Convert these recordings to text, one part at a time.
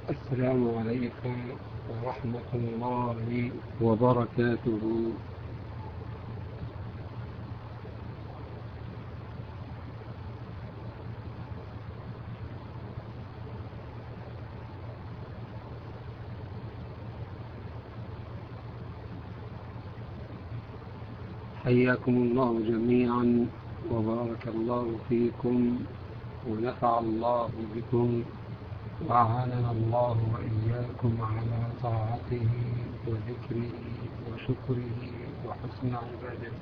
السلام عليكم ورحمة الله وبركاته. حياكم الله جميعا وبارك الله فيكم ونفع الله بكم وأعاننا الله وإياكم على طاعته وذكره وشكره وحسن عبادته.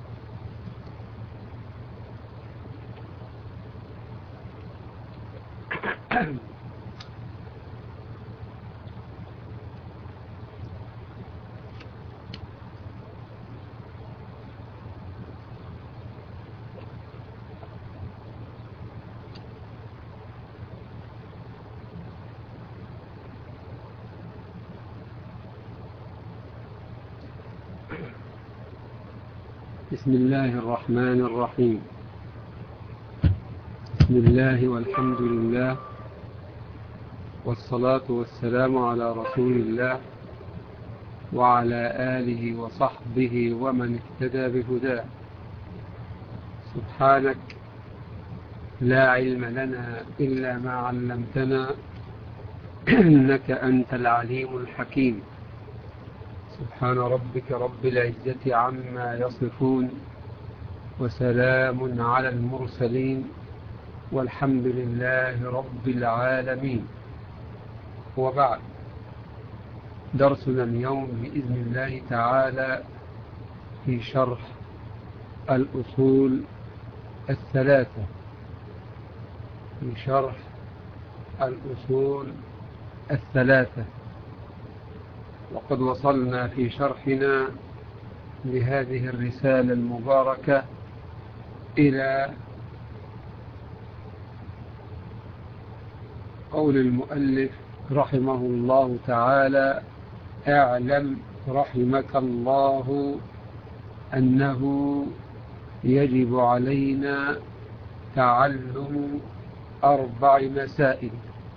بسم الله الرحمن الرحيم. بسم الله والحمد لله والصلاة والسلام على رسول الله وعلى آله وصحبه ومن اهتدى بهداه. سبحانك لا علم لنا إلا ما علمتنا إنك أنت العليم الحكيم. سبحان ربك رب العزة عما يصفون وسلام على المرسلين والحمد لله رب العالمين. وبعد، درسنا اليوم بإذن الله تعالى في شرح الأصول الثلاثة، في شرح الأصول الثلاثة. وقد وصلنا في شرحنا لهذه الرسالة المباركة إلى قول المؤلف رحمه الله تعالى: اعلم رحمك الله أنه يجب علينا تعلم 4 مسائل.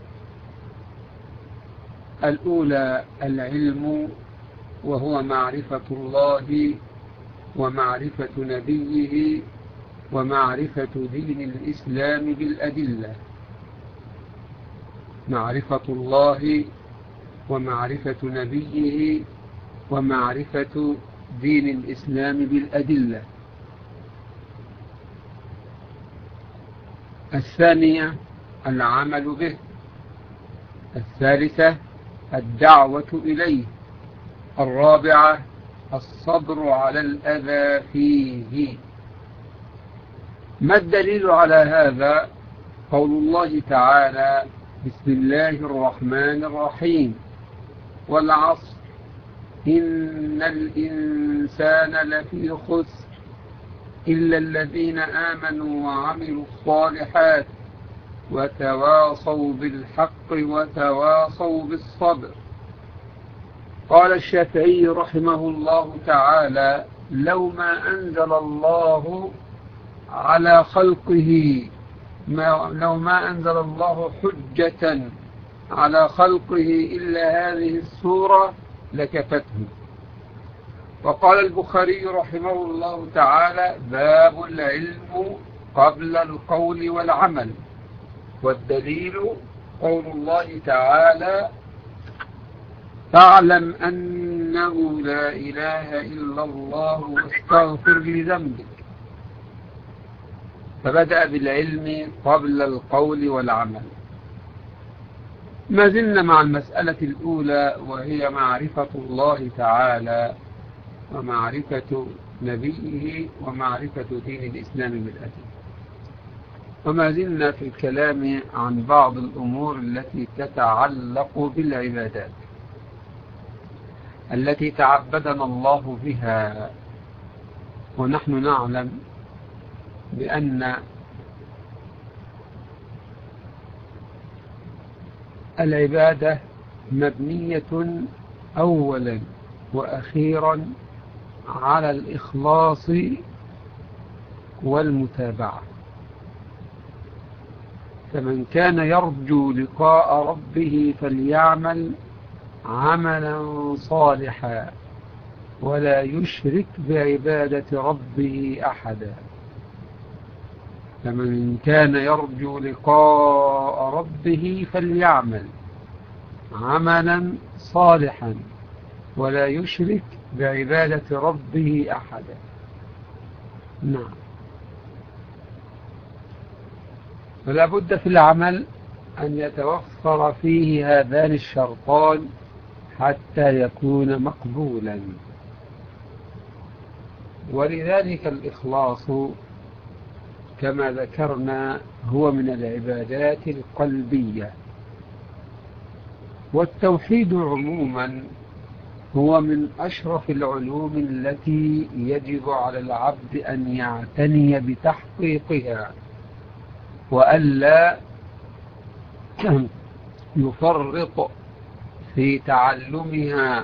الأولى العلم، وهو معرفة الله ومعرفة نبيه ومعرفة دين الإسلام بالأدلة. معرفة الله ومعرفة نبيه ومعرفة دين الإسلام بالأدلة. الثانية العمل به. الثالثة الدعوة إليه. الرابعة الصبر على الأذى فيه. ما الدليل على هذا؟ قول الله تعالى: بسم الله الرحمن الرحيم: والعصر إن الإنسان لفي خسر إلا الذين آمنوا وعملوا الصالحات وتواصوا بالحق وتواصوا بالصبر. قال الشافعي رحمه الله تعالى: لو ما أنزل الله على خلقه لو ما أنزل الله حجة على خلقه إلا هذه السورة لكفته. وقال البخاري رحمه الله تعالى: باب العلم قبل القول والعمل. والدليل قول الله تعالى: فاعلم أنه لا إله إلا الله واستغفر لذنبك. فبدأ بالعلم قبل القول والعمل. ما زلنا مع المسألة الأولى، وهي معرفة الله تعالى ومعرفة نبيه ومعرفة دين الإسلام بالأدلة. وما زلنا في الكلام عن بعض الأمور التي تتعلق بالعبادات التي تعبدنا الله بها. ونحن نعلم بأن العبادة مبنية أولا وأخيرا على الإخلاص والمتابعة. فمن كان يرجو لقاء ربه فليعمل عملا صالحا ولا يشرك بعبادة ربه أحدا. فمن كان يرجو لقاء ربه فليعمل عملا صالحا ولا يشرك بعبادة ربه أحدا. نعم. فلا بد في العمل أن يتوفر فيه هذان الشرطان حتى يكون مقبولا. ولذلك الإخلاص كما ذكرنا هو من العبادات القلبية، والتوحيد عموما هو من أشرف العلوم التي يجب على العبد أن يعتني بتحقيقها وألا يفرط في تعلمها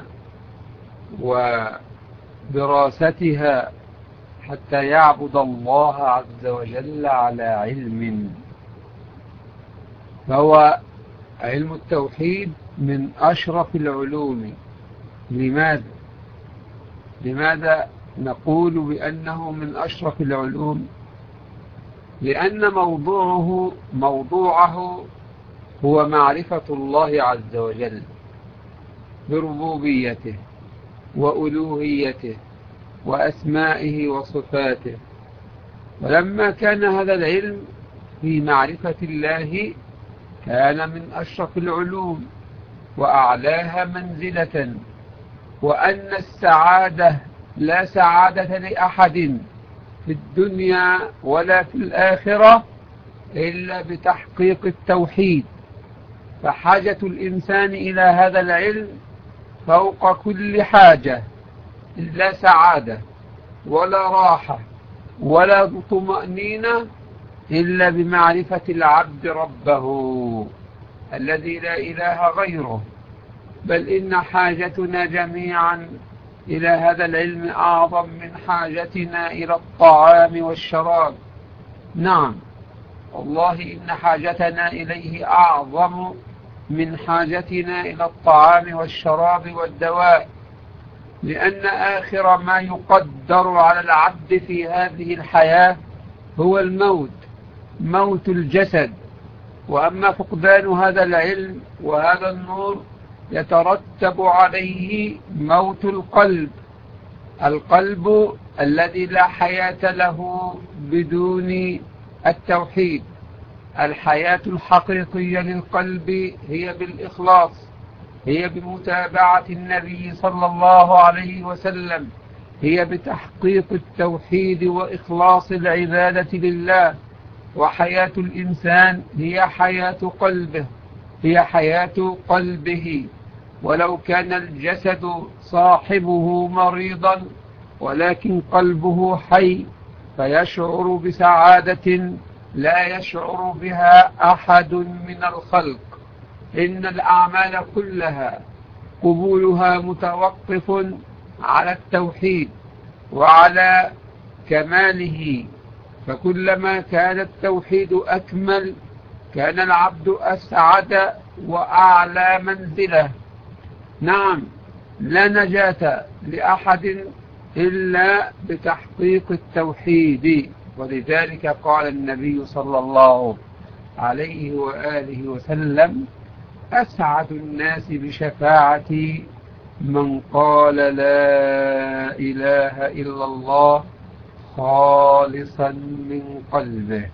ودراستها حتى يعبد الله عز وجل على علم. فهو علم التوحيد من أشرف العلوم. لماذا نقول بأنه من أشرف العلوم؟ لأن موضوعه هو معرفة الله عز وجل بربوبيته وألوهيته وأسمائه وصفاته. ولما كان هذا العلم في معرفة الله كان من أشرف العلوم وأعلاها منزلة، وأن السعادة لا سعادة لأحد في الدنيا ولا في الآخرة إلا بتحقيق التوحيد. فحاجة الإنسان إلى هذا العلم فوق كل حاجة، لا سعادة ولا راحة ولا طمأنينة إلا بمعرفة العبد ربه الذي لا إله غيره. بل إن حاجتنا جميعا إلى هذا العلم أعظم من حاجتنا إلى الطعام والشراب. نعم والله إن حاجتنا إليه أعظم من حاجتنا إلى الطعام والشراب والدواء، لأن آخر ما يقدر على العبد في هذه الحياة هو الموت، موت الجسد. وأما فقدان هذا العلم وهذا النور يترتب عليه موت القلب، القلب الذي لا حياة له بدون التوحيد. الحياة الحقيقية للقلب هي بالإخلاص، هي بمتابعة النبي صلى الله عليه وسلم، هي بتحقيق التوحيد وإخلاص العبادة لله. وحياة الإنسان هي حياة قلبه، هي حياة قلبه. ولو كان الجسد صاحبه مريضا ولكن قلبه حي فيشعر بسعادة لا يشعر بها أحد من الخلق. إن الأعمال كلها قبولها متوقف على التوحيد وعلى كماله، فكلما كان التوحيد أكمل كان العبد أسعد وأعلى منزله. نعم، لا نجاة لأحد إلا بتحقيق التوحيد. ولذلك قال النبي صلى الله عليه وآله وسلم: أسعد الناس بشفاعتي من قال لا إله إلا الله خالصا من قلبه.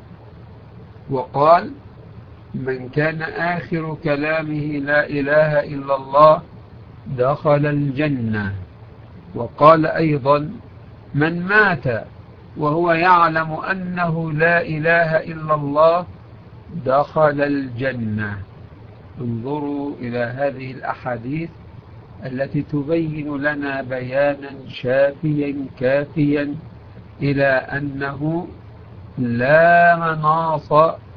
وقال: من كان آخر كلامه لا إله إلا الله دخل الجنة. وقال أيضا: من مات وهو يعلم أنه لا إله إلا الله دخل الجنة. انظروا إلى هذه الأحاديث التي تبين لنا بيانا شافيا كافيا إلى أنه لا مناص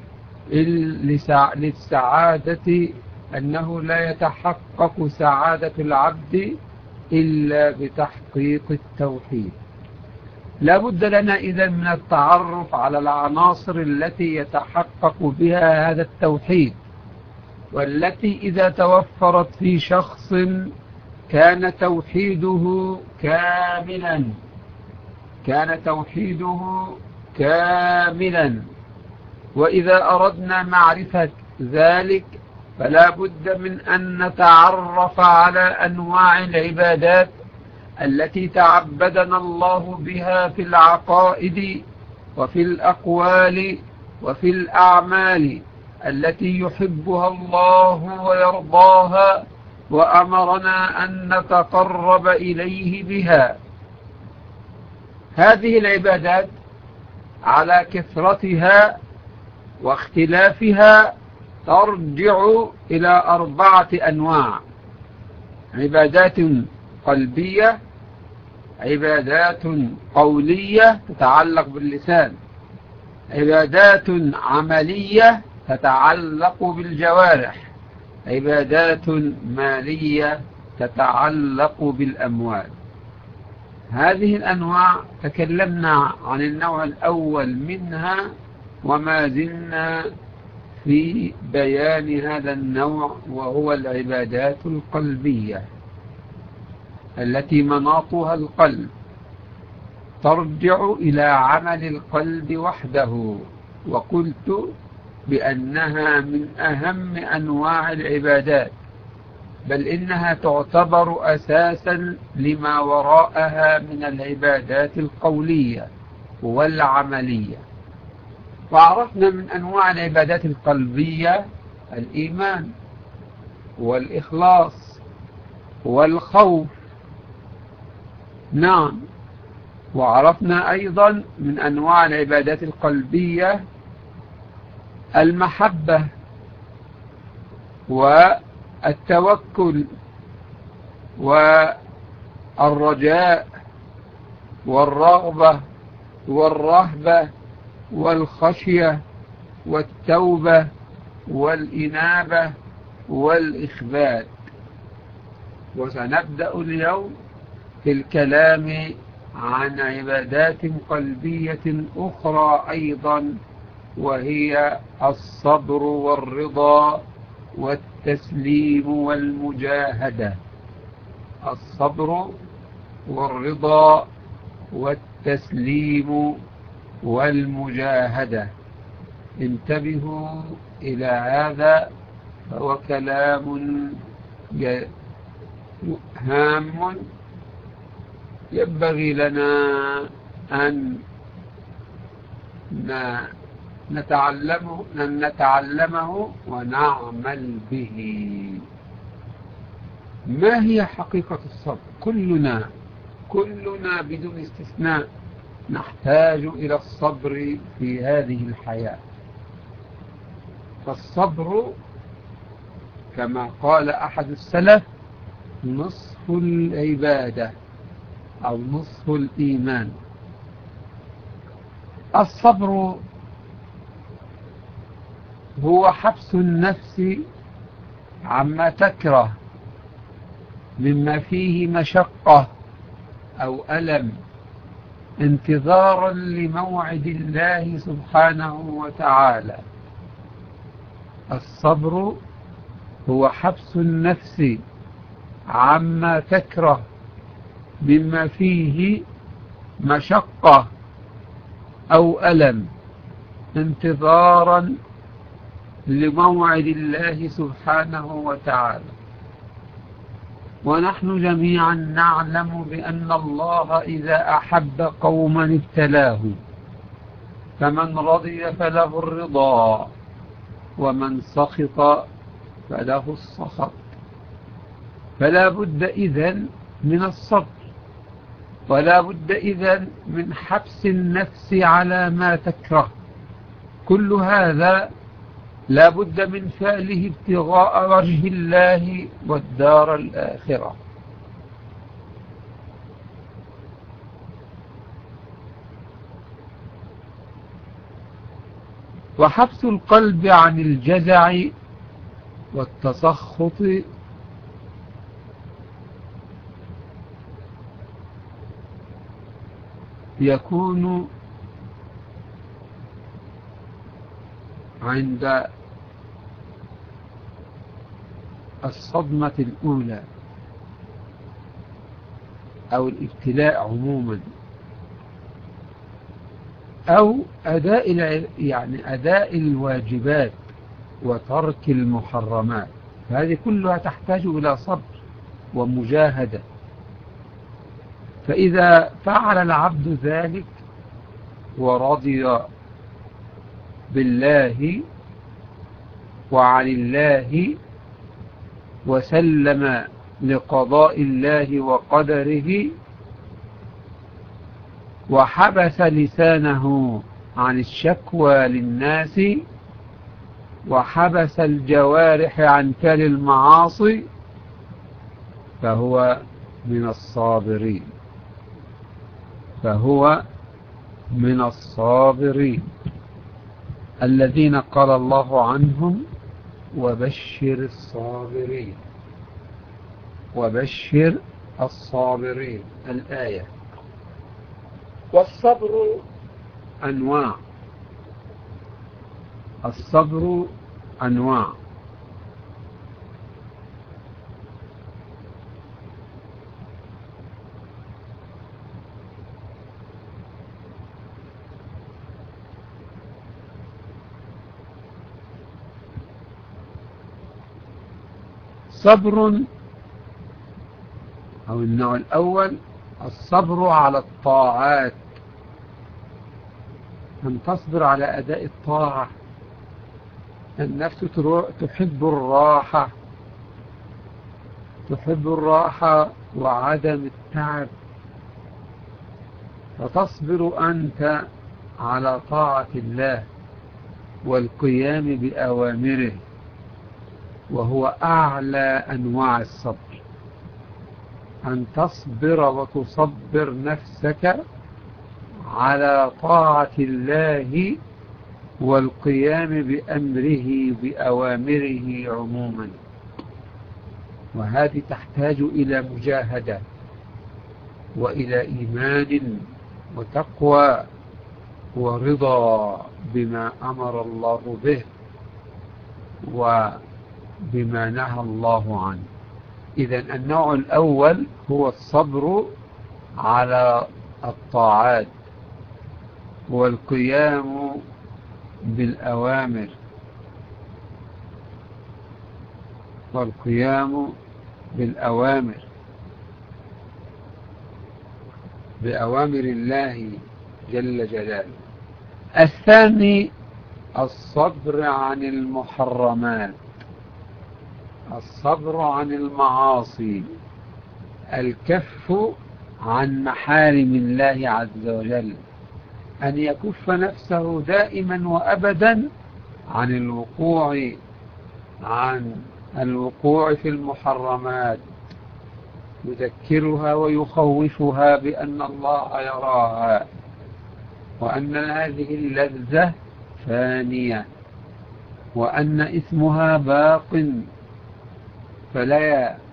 للسعادة، أنه لا يتحقق سعادة العبد إلا بتحقيق التوحيد. لا بد لنا إذن من التعرف على العناصر التي يتحقق بها هذا التوحيد، والتي إذا توفرت في شخص كان توحيده كاملا، كان توحيده كاملا. وإذا أردنا معرفة ذلك فلا بد من أن نتعرف على أنواع العبادات التي تعبدنا الله بها في العقائد وفي الأقوال وفي الأعمال التي يحبها الله ويرضاها وأمرنا أن نتقرب إليه بها. هذه العبادات على كثرتها واختلافها ترجع إلى 4 أنواع: عبادات قلبية، عبادات قولية تتعلق باللسان، عبادات عملية تتعلق بالجوارح، عبادات مالية تتعلق بالأموال. هذه الأنواع تكلمنا عن النوع الأول منها، وما زلنا في بيان هذا النوع، وهو العبادات القلبية التي مناطها القلب، ترجع إلى عمل القلب وحده. وقلت بأنها من أهم أنواع العبادات، بل إنها تعتبر أساسا لما وراءها من العبادات القولية والعملية. وعرفنا من أنواع العبادات القلبية الإيمان والإخلاص والخوف. نعم. وعرفنا أيضا من أنواع العبادات القلبية المحبة والتوكل والرجاء والرغبة والرهبة والخشية والتوبة والإنابة والإخبات. وسنبدأ اليوم في الكلام عن عبادات قلبية أخرى أيضا، وهي الصبر والرضا والتسليم والمجاهدة. الصبر والرضا والتسليم والمجاهدة. انتبهوا إلى هذا، فهو كلام هام ينبغي لنا أن نتعلمه ونعمل به. ما هي حقيقة الصبر؟ كلنا بدون استثناء نحتاج إلى الصبر في هذه الحياة. فالصبر كما قال أحد السلف نصف العبادة أو نصف الإيمان. الصبر هو حبس النفس عما تكره مما فيه مشقة أو ألم، انتظارا لموعد الله سبحانه وتعالى. الصبر هو حبس النفس عما تكره مما فيه مشقة أو ألم، انتظارا لموعد الله سبحانه وتعالى. ونحن جميعا نعلم بأن الله إذا أحب قوما ابتلاه، فمن رضي فله الرضا، ومن سخط فله السخط. فلا بد إذن من الصبر، ولا بد إذن من حبس النفس على ما تكره. كل هذا لا بد من فعله ابتغاء وجه الله والدار الآخرة. وحبس القلب عن الجزع والتسخط يكون عند الصدمة الأولى أو الابتلاء عموما، أو أداء الواجبات وترك المحرمات. هذه كلها تحتاج إلى صبر ومجاهدة. فإذا فعل العبد ذلك ورضي بالله وعن الله وسلم لقضاء الله وقدره، وحبس لسانه عن الشكوى للناس، وحبس الجوارح عن فعل المعاصي، فهو من الصابرين، فهو من الصابرين الذين قال الله عنهم: وبشر الصابرين، وبشر الصابرين. الآية. والصبر أنواع، الصبر أنواع. صبر، أو النوع الأول، الصبر على الطاعات، أن تصبر على أداء الطاعة. النفس تحب الراحة، تحب الراحة وعدم التعب، فتصبر أنت على طاعة الله والقيام بأوامره، وهو أعلى أنواع الصبر، أن تصبر وتصبر نفسك على طاعة الله والقيام بأمره بأوامره عموما. وهذه تحتاج إلى مجاهدة وإلى إيمان وتقوى ورضا بما أمر الله به وبما نهى الله عنه. إذن النوع الأول هو الصبر على الطاعات والقيام بالأوامر، والقيام بالأوامر بأوامر الله جل جلاله. الثاني الصبر عن المحرمات، الصبر عن المعاصي، الكف عن محارم الله عز وجل، أن يكف نفسه دائما وأبدا عن الوقوع في المحرمات، يذكرها ويخوفها بأن الله يراها، وأن هذه اللذة فانية، وأن اسمها باق، فلا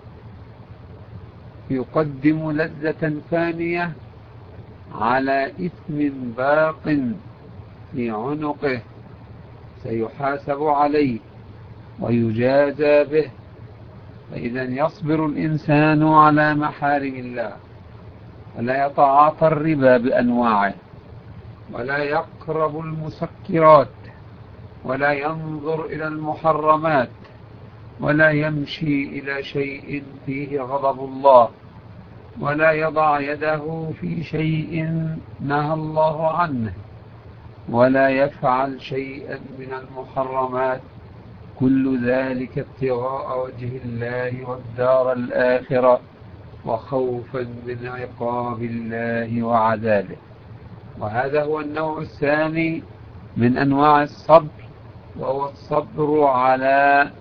يقدم لذة فانية على إثم باق في عنقه سيحاسب عليه ويجازى به. فإذا يصبر الإنسان على محارم الله، ولا يتعاطى الربا بأنواعه، ولا يقرب المسكرات، ولا ينظر إلى المحرمات، ولا يمشي إلى شيء فيه غضب الله، ولا يضع يده في شيء نهى الله عنه، ولا يفعل شيئا من المحرمات، كل ذلك ابتغاء وجه الله والدار الآخرة وخوفا من عقاب الله وعذابه. وهذا هو النوع الثاني من أنواع الصبر، وهو الصبر عن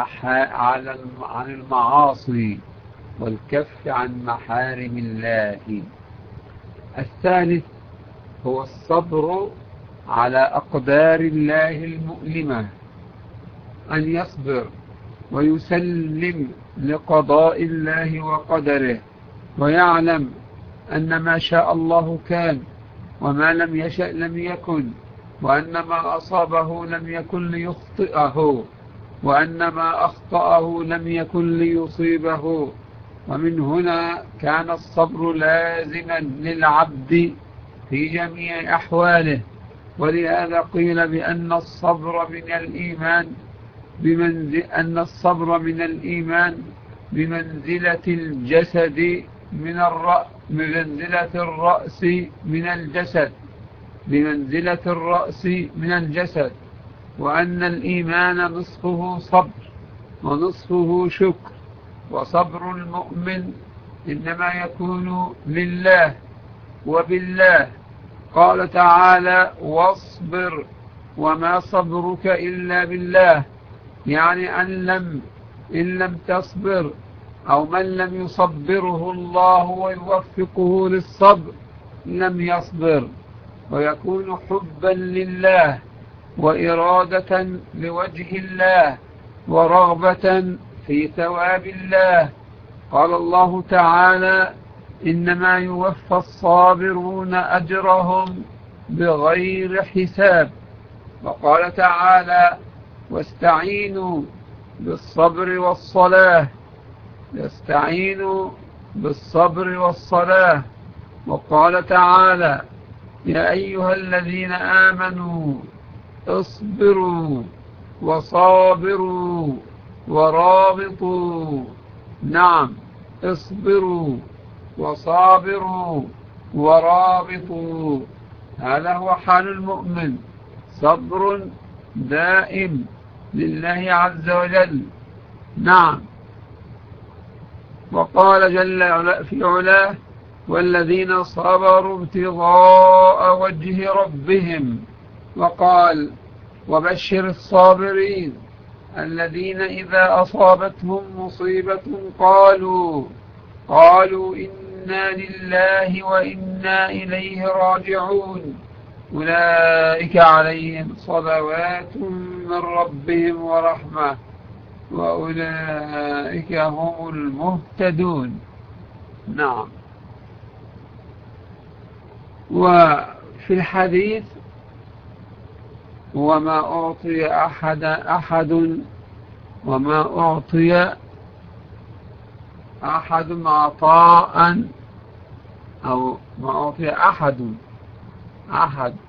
المعاصي والكف عن محارم الله. الثالث هو الصبر على أقدار الله المؤلمة، أن يصبر ويسلم لقضاء الله وقدره، ويعلم أن ما شاء الله كان وما لم يشأ لم يكن، وأن ما أصابه لم يكن ليخطئه، وأن ما أخطأه لم يكن ليصيبه. ومن هنا كان الصبر لازما للعبد في جميع أحواله. ولهذا قيل بأن الصبر من الإيمان بمنزلة الجسد بمنزلة الرأس من الجسد، بمنزلة الرأس من الجسد. وأن الإيمان نصفه صبر ونصفه شكر. وصبر المؤمن إنما يكون لله وبالله. قال تعالى: واصبر وما صبرك إلا بالله. يعني إن لم تصبر، أو من لم يصبره الله ويوفقه للصبر لم يصبر. ويكون حبا لله وإرادة لوجه الله ورغبة في ثواب الله. قال الله تعالى: إنما يوفى الصابرون أجرهم بغير حساب. وقال تعالى: واستعينوا بالصبر والصلاة. يستعينوا بالصبر والصلاة. وقال تعالى: يا أيها الذين آمنوا اصبروا وصابروا ورابطوا. نعم، اصبروا وصابروا ورابطوا. هذا هو حال المؤمن، صبر دائم لله عز وجل. نعم. وقال جل في علاه: والذين صبروا ابتغاء وجه ربهم. وقال: وبشر الصابرين الذين إذا أصابتهم مصيبة قالوا إنا لله وإنا إليه راجعون أولئك عليهم صلوات من ربهم ورحمة وأولئك هم المهتدون. نعم. وفي الحديث: وما أعطي أحد عطاء، أو ما أعطي أحد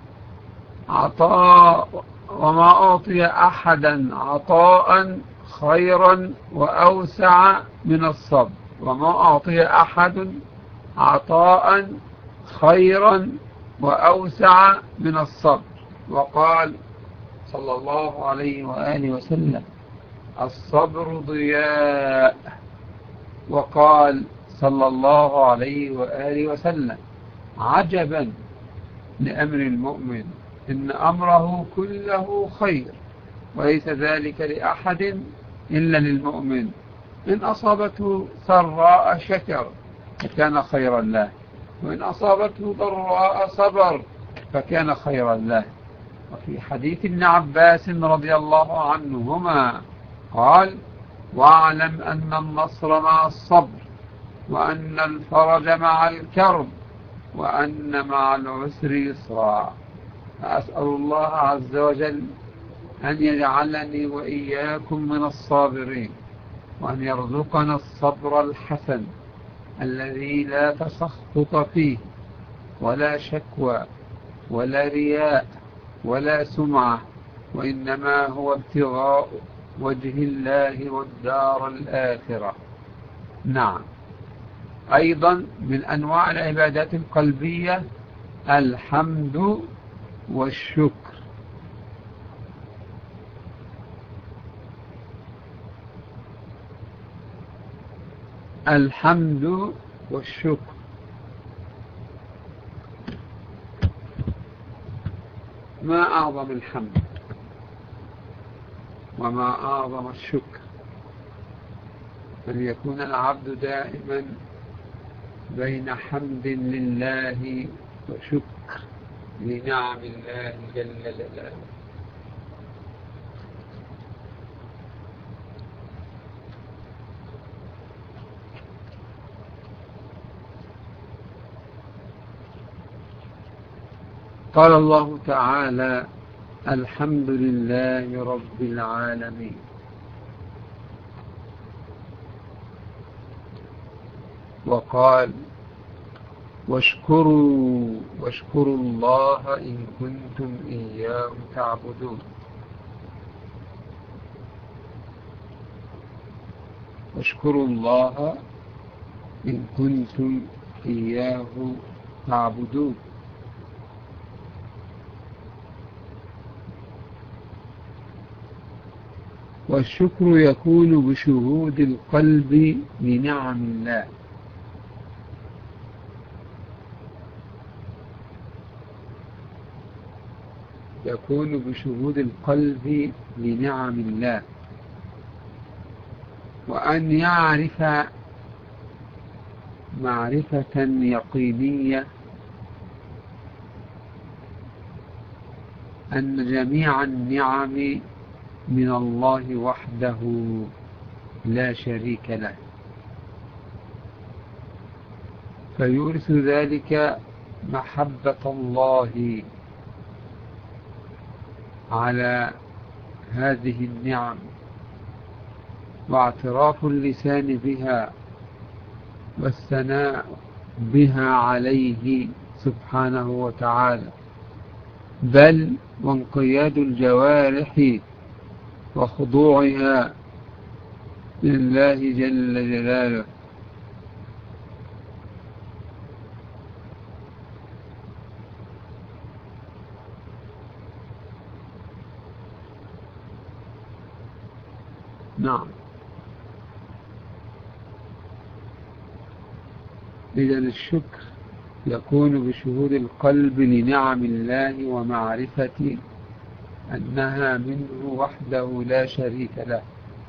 عطاء، وما أعطي أحدا عطاء خيرا وأوسع من الصبر. وما أعطي أحد عطاء خيرا وأوسع من الصبر. وقال صلى الله عليه وآله وسلم: الصبر ضياء. وقال صلى الله عليه وآله وسلم: عجبا لأمر المؤمن إن أمره كله خير، وليس ذلك لأحد إلا للمؤمن. إن أصابته سراء شكر فكان خيرا له، وإن أصابته ضراء صبر فكان خيرا له. وفي حديث ابن عباس رضي الله عنهما قال: واعلم أن النصر مع الصبر، وأن الفرج مع الكرب، وأن مع العسر يسرا. فأسأل الله عز وجل أن يجعلني وإياكم من الصابرين، وأن يرزقنا الصبر الحسن الذي لا تسخط فيه، ولا شكوى، ولا رياء، ولا سمعة، وإنما هو ابتغاء وجه الله والدار الآخرة. نعم. أيضا من أنواع العبادات القلبية الحمد والشكر. الحمد والشكر. ما أعظم الحمد وما أعظم الشكر، أن يكون العبد دائما بين حمد لله وشكر لنعم الله جل جلاله. قال الله تعالى: الحمد لله رب العالمين. وقال: واشكروا الله إن كنتم إياه تعبدون. واشكروا الله إن كنتم إياه تعبدون. والشكر يكون بشهود القلب لنعم الله. يكون بشهود القلب لنعم الله، وأن يعرف معرفة يقينية أن جميع النعم من الله وحده لا شريك له، فيورث ذلك محبة الله على هذه النعم، واعتراف اللسان بها، والثناء بها عليه سبحانه وتعالى، بل وانقياد الجوارح وخضوعها لله جل جلاله. نعم. إذن الشكر يكون بشهود القلب لنعم الله ومعرفة أنها منه وحده لا شريك له،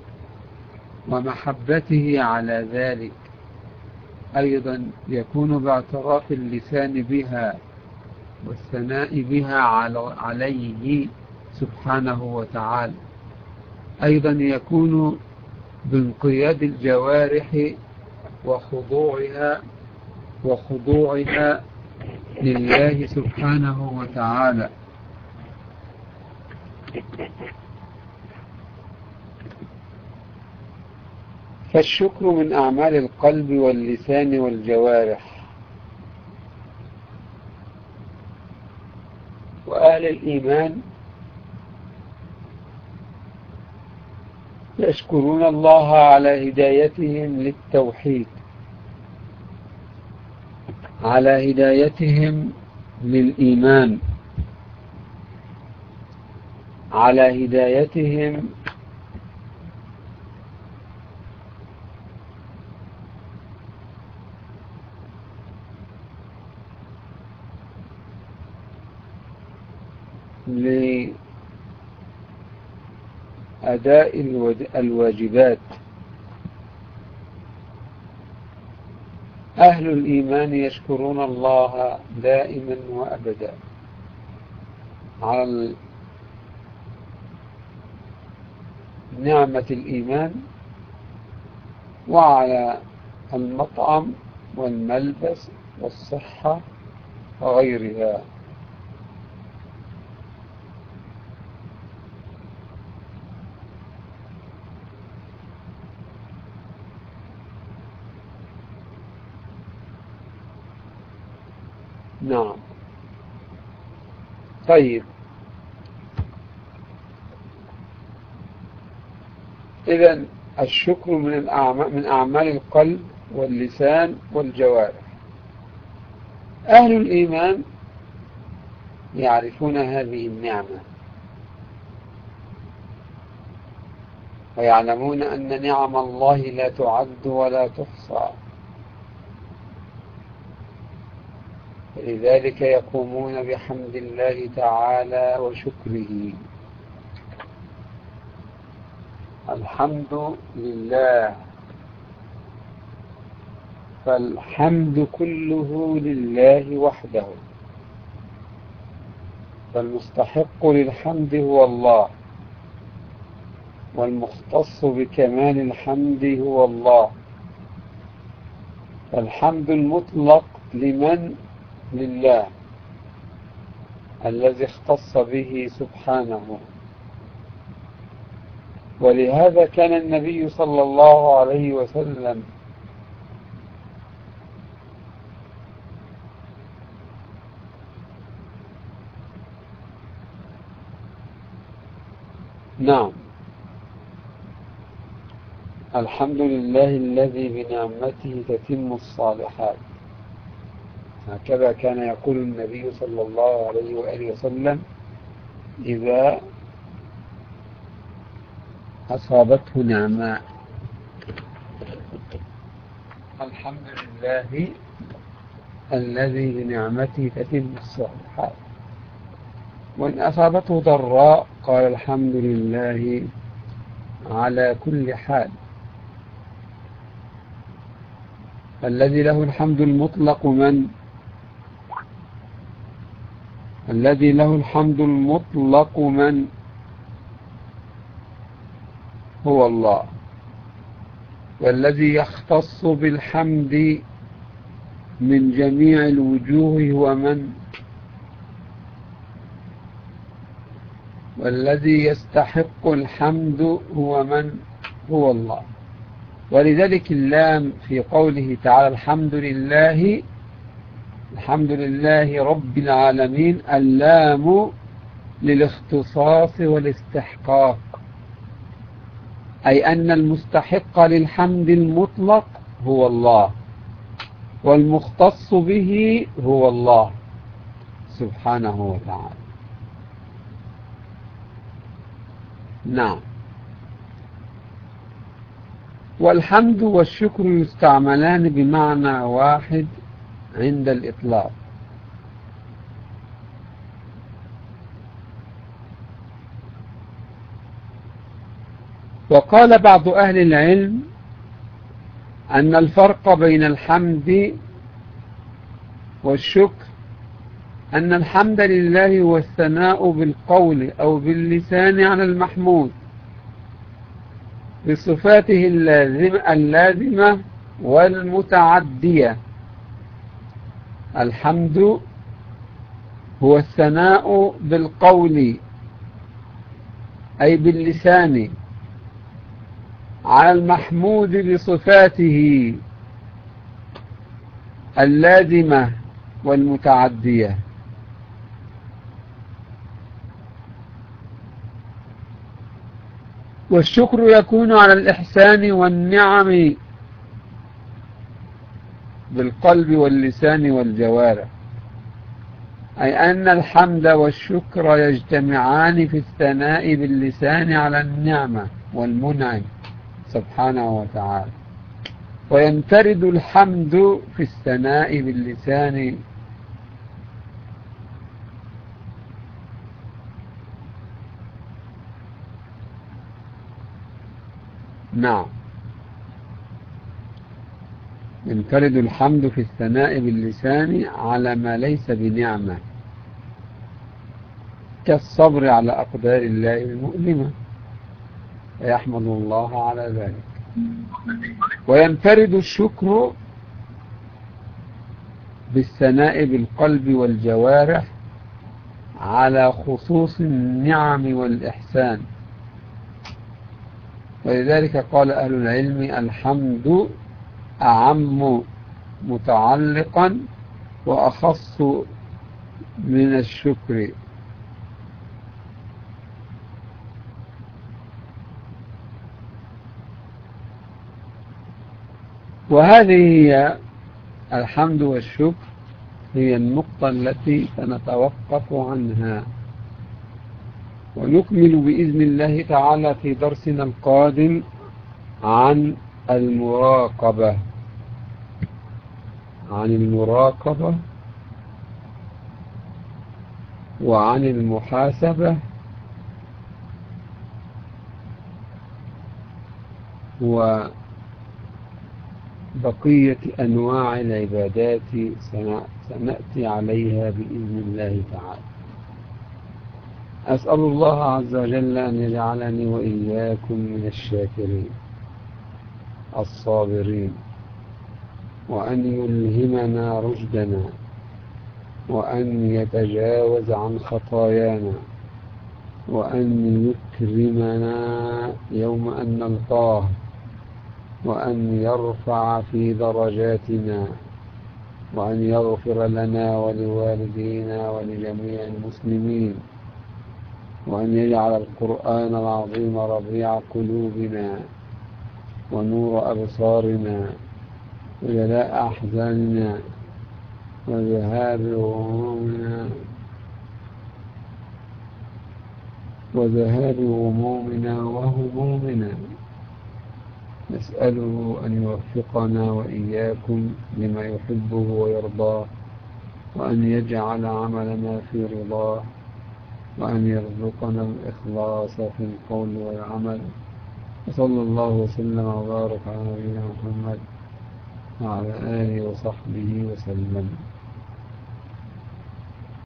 ومحبته على ذلك. أيضا يكون باعتراف اللسان بها والثناء بها عليه سبحانه وتعالى. أيضا يكون بانقياد الجوارح وخضوعها لله سبحانه وتعالى. فالشكر من أعمال القلب واللسان والجوارح. وأهل الإيمان يشكرون الله على هدايتهم للتوحيد، على هدايتهم للإيمان، على هدايتهم لأداء الواجبات. أهل الإيمان يشكرون الله دائما وأبدا على نعمة الإيمان، وعلى المطعم والملبس والصحة وغيرها. نعم. طيب، إذن الشكر من أعمال القلب واللسان والجوارح. أهل الإيمان يعرفون هذه النعمة، ويعلمون أن نعم الله لا تعد ولا تحصى، لذلك يقومون بحمد الله تعالى وشكره. الحمد لله، فالحمد كله لله وحده، فالمستحق للحمد هو الله، والمختص بكمال الحمد هو الله. فالحمد المطلق لمن؟ لله. الذي اختص به سبحانه. ولهذا كان النبي صلى الله عليه وسلم نعم، الحمد لله الذي بنعمته تتم الصالحات، هكذا كان يقول النبي صلى الله عليه وآله وسلم إذا أصابته نعماء: الحمد لله الذي بنعمته تتم الصالحات. وإن أصابته ضراء قال الحمد لله على كل حال. الذي له الحمد المطلق من؟ الذي له الحمد المطلق من؟ هو الله. والذي يختص بالحمد من جميع الوجوه هو من؟ والذي يستحق الحمد هو من؟ هو الله. ولذلك اللام في قوله تعالى الحمد لله رب العالمين، اللام للاختصاص والاستحقاق، أي أن المستحق للحمد المطلق هو الله، والمختص به هو الله سبحانه وتعالى. نعم. والحمد والشكر يستعملان بمعنى واحد عند الإطلاق. وقال بعض أهل العلم أن الفرق بين الحمد والشكر أن الحمد لله هو الثناء بالقول أو باللسان على المحمود بصفاته اللازمة والمتعدية. الحمد هو الثناء بالقول أي باللسان على المحمود بصفاته اللازمة والمتعدية. والشكر يكون على الإحسان والنعم بالقلب واللسان والجوارح، أي أن الحمد والشكر يجتمعان في الثناء باللسان على النعمة والمنعم سبحانه وتعالى، وينفرد الحمد في الثناء باللسان نعم، ينفرد الحمد في الثناء باللسان على ما ليس بنعمة، كالصبر على أقدار الله المؤلمة، فيحمد الله على ذلك. وينفرد الشكر بالثناء بالقلب والجوارح على خصوص النعم والإحسان. ولذلك قال أهل العلم الحمد أعم متعلقا وأخص من الشكر. وهذه هي الحمد والشكر، هي النقطة التي سنتوقف عنها، ونكمل بإذن الله تعالى في درسنا القادم عن المراقبة، وعن المحاسبة وبقية أنواع العبادات سنأتي عليها بإذن الله تعالى. أسأل الله عز وجل أن يجعلني وإياكم من الشاكرين الصابرين، وأن يلهمنا رشدنا، وأن يتجاوز عن خطايانا، وأن يكرمنا يوم أن نلقاه، وأن يرفع في درجاتنا، وأن يغفر لنا ولوالدينا ولجميع المسلمين، وأن يجعل القرآن العظيم ربيع قلوبنا ونور أبصارنا وجلاء أحزاننا وذهاب غمومنا وهمومنا. نسأله أن يوفقنا وإياكم لما يحبه ويرضاه، وأن يجعل عملنا في رضاه، وأن يرزقنا الإخلاص في القول والعمل. وصلى الله وسلم وبارك على نبينا محمد وعلى آله وصحبه وسلم.